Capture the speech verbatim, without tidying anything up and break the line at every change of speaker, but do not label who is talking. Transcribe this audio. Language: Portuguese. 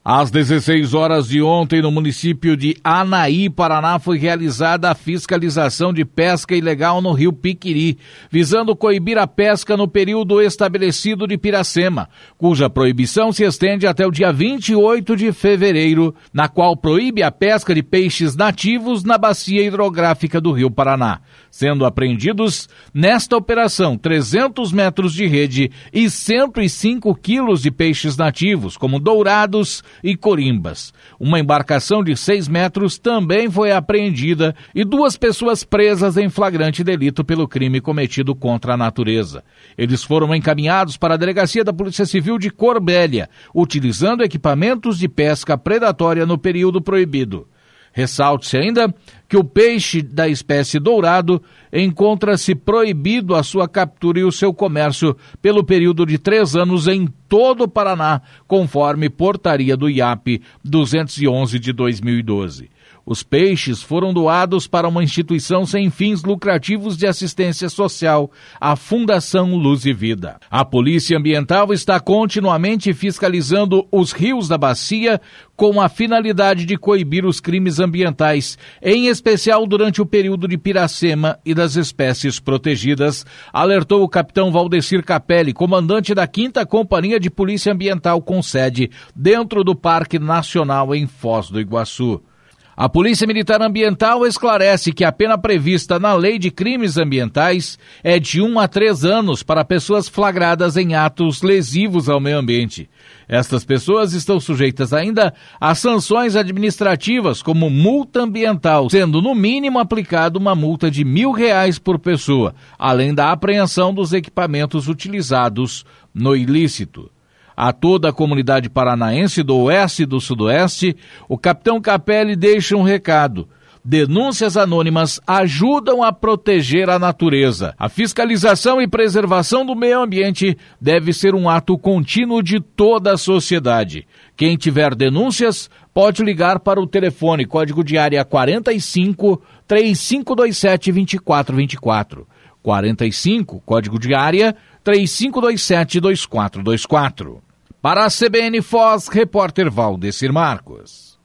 Às dezesseis horas de ontem, no município de Anaí, Paraná, foi realizada a fiscalização de pesca ilegal no rio Piquiri, visando coibir a pesca no período estabelecido de Piracema, cuja proibição se estende até o dia vinte e oito de fevereiro, na qual proíbe a pesca de peixes nativos na bacia hidrográfica do rio Paraná, sendo apreendidos nesta operação trezentos metros de rede e cento e cinco quilos de peixes nativos, como dourados e corimbas. Uma embarcação de seis metros também foi apreendida e duas pessoas presas em flagrante delito pelo crime cometido contra a natureza. Eles foram encaminhados para a Delegacia da Polícia Civil de Corbélia, utilizando equipamentos de pesca predatória no período proibido. Ressalte-se ainda que o peixe da espécie dourado encontra-se proibido a sua captura e o seu comércio pelo período de três anos em todo o Paraná, conforme portaria do I A P duzentos e onze de dois mil e doze. Os peixes foram doados para uma instituição sem fins lucrativos de assistência social, a Fundação Luz e Vida. A Polícia Ambiental está continuamente fiscalizando os rios da bacia com a finalidade de coibir os crimes ambientais, em especial durante o período de Piracema e das espécies protegidas, alertou o capitão Valdecir Capelli, comandante da quinta Companhia de Polícia Ambiental com sede dentro do Parque Nacional em Foz do Iguaçu. A Polícia Militar Ambiental esclarece que a pena prevista na Lei de Crimes Ambientais é de um a três anos para pessoas flagradas em atos lesivos ao meio ambiente. Estas pessoas estão sujeitas ainda a sanções administrativas, como multa ambiental, sendo no mínimo aplicada uma multa de mil reais por pessoa, além da apreensão dos equipamentos utilizados no ilícito. A toda a comunidade paranaense do Oeste e do Sudoeste, o capitão Capelli deixa um recado. Denúncias anônimas ajudam a proteger a natureza. A fiscalização e preservação do meio ambiente deve ser um ato contínuo de toda a sociedade. Quem tiver denúncias pode ligar para o telefone código de área quarenta e cinco, três cinco dois sete, dois quatro dois quatro. quarenta e cinco, código de área três cinco dois sete, dois quatro dois quatro. Para a C B N Foz, repórter Valdecir Marcos.